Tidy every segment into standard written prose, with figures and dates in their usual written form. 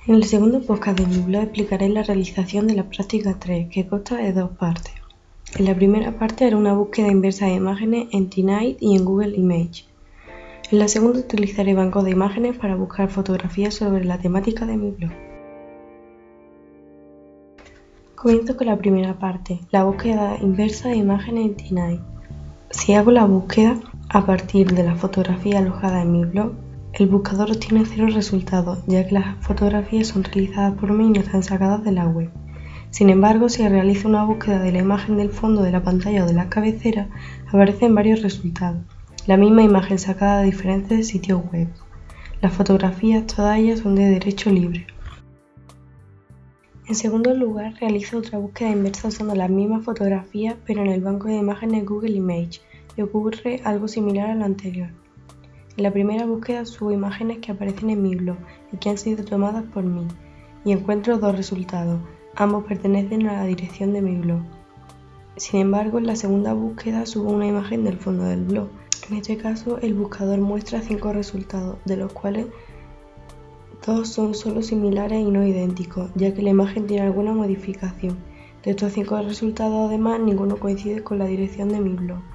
En el segundo podcast de mi blog explicaré la realización de la práctica 3, que consta de dos partes. En la primera parte haré una búsqueda inversa de imágenes en TinEye y en Google Images. En la segunda utilizaré bancos de imágenes para buscar fotografías sobre la temática de mi blog. Comienzo con la primera parte, la búsqueda inversa de imágenes en TinEye. Si hago la búsqueda a partir de la fotografía alojada en mi blog, el buscador obtiene 0 resultados, ya que las fotografías son realizadas por mí y no están sacadas de la web. Sin embargo, si realizo una búsqueda de la imagen del fondo de la pantalla o de la cabecera, aparecen varios resultados, la misma imagen sacada de diferentes sitios web. Las fotografías, todas ellas son de derecho libre. En segundo lugar, realizo otra búsqueda inversa usando las mismas fotografías, pero en el banco de imágenes Google Images, y ocurre algo similar a lo anterior. En la primera búsqueda subo imágenes que aparecen en mi blog y que han sido tomadas por mí, y encuentro dos resultados, ambos pertenecen a la dirección de mi blog. Sin embargo, en la segunda búsqueda subo una imagen del fondo del blog. En este caso, el buscador muestra 5 resultados, de los cuales 2 son solo similares y no idénticos, ya que la imagen tiene alguna modificación. De estos 5 resultados, además, ninguno coincide con la dirección de mi blog.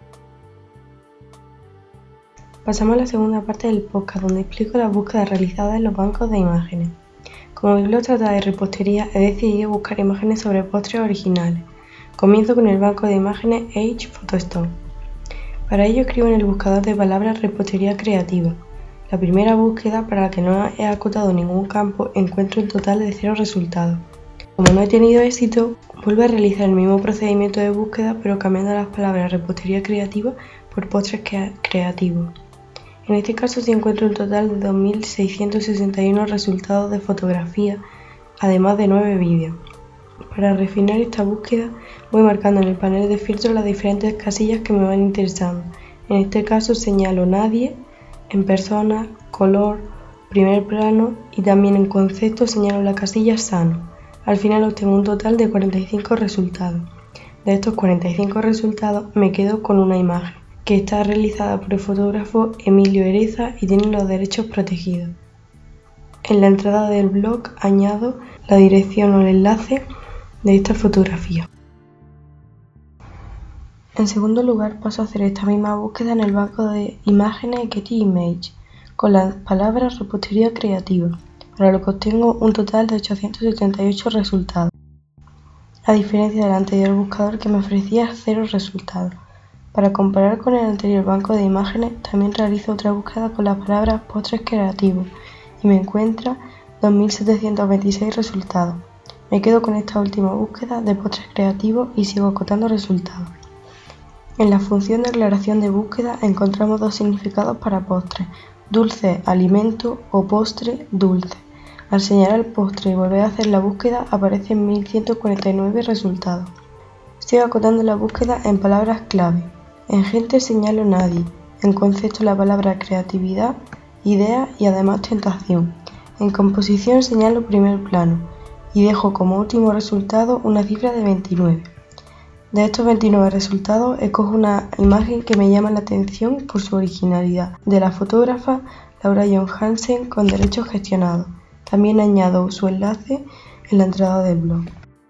Pasamos a la segunda parte del podcast, donde explico las búsquedas realizadas en los bancos de imágenes. Como mi blog trata de repostería, he decidido buscar imágenes sobre postres originales. Comienzo con el banco de imágenes Edge Photostock. Para ello escribo en el buscador de palabras repostería creativa. La primera búsqueda, para la que no he acotado ningún campo, encuentro un total de 0 resultados. Como no he tenido éxito, vuelvo a realizar el mismo procedimiento de búsqueda, pero cambiando las palabras repostería creativa por postres creativos. En este caso sí encuentro un total de 2.661 resultados de fotografía, además de 9 vídeos. Para refinar esta búsqueda, voy marcando en el panel de filtros las diferentes casillas que me van interesando. En este caso señalo nadie, en persona, color, primer plano y también en concepto señalo la casilla sano. Al final obtengo un total de 45 resultados. De estos 45 resultados me quedo con una imagen, que está realizada por el fotógrafo Emilio Ereza y tiene los derechos protegidos. En la entrada del blog añado la dirección o el enlace de esta fotografía. En segundo lugar, paso a hacer esta misma búsqueda en el banco de imágenes Getty Images con las palabras repostería creativa, para lo que obtengo un total de 878 resultados, a diferencia del anterior buscador que me ofrecía 0 resultados. Para comparar con el anterior banco de imágenes, también realizo otra búsqueda con las palabras postres creativos y me encuentra 2.726 resultados. Me quedo con esta última búsqueda de postres creativos y sigo acotando resultados. En la función de aclaración de búsqueda encontramos dos significados para postre: dulce, alimento o postre, dulce. Al señalar el postre y volver a hacer la búsqueda aparecen 1.149 resultados. Sigo acotando la búsqueda en palabras clave. En gente señalo nadie, en concepto la palabra creatividad, idea y además tentación. En composición señalo primer plano y dejo como último resultado una cifra de 29. De estos 29 resultados escojo una imagen que me llama la atención por su originalidad, de la fotógrafa Laura Johansen con derechos gestionados. También añado su enlace en la entrada del blog.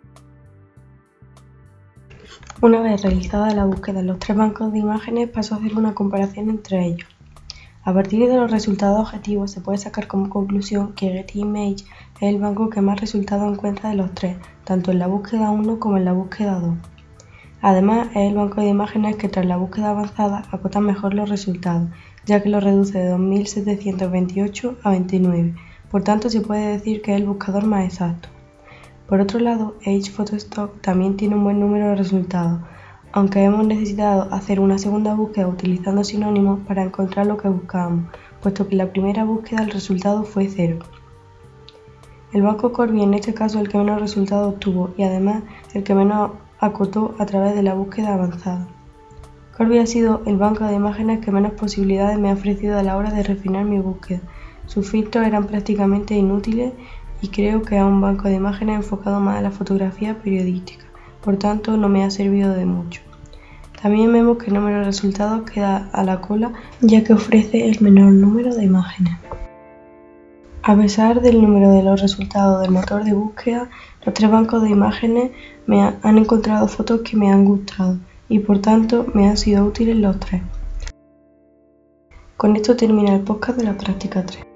Una vez realizada la búsqueda en los 3 bancos de imágenes, paso a hacer una comparación entre ellos. A partir de los resultados objetivos se puede sacar como conclusión que Getty Images es el banco que más resultados encuentra de los 3, tanto en la búsqueda 1 como en la búsqueda 2. Además, es el banco de imágenes que tras la búsqueda avanzada acota mejor los resultados, ya que los reduce de 2.728 a 29, por tanto se puede decir que es el buscador más exacto. Por otro lado, Edge Photostock también tiene un buen número de resultados, aunque hemos necesitado hacer una segunda búsqueda utilizando sinónimos para encontrar lo que buscábamos, puesto que en la primera búsqueda el resultado fue 0. El banco Corby en este caso es el que menos resultados obtuvo y además el que menos acotó a través de la búsqueda avanzada. Corby ha sido el banco de imágenes que menos posibilidades me ha ofrecido a la hora de refinar mi búsqueda. Sus filtros eran prácticamente inútiles y creo que es un banco de imágenes enfocado más a la fotografía periodística, por tanto no me ha servido de mucho. También vemos que el número de resultados queda a la cola, ya que ofrece el menor número de imágenes. A pesar del número de los resultados del motor de búsqueda, los 3 bancos de imágenes me han encontrado fotos que me han gustado y por tanto me han sido útiles los 3. Con esto termina el podcast de la práctica 3.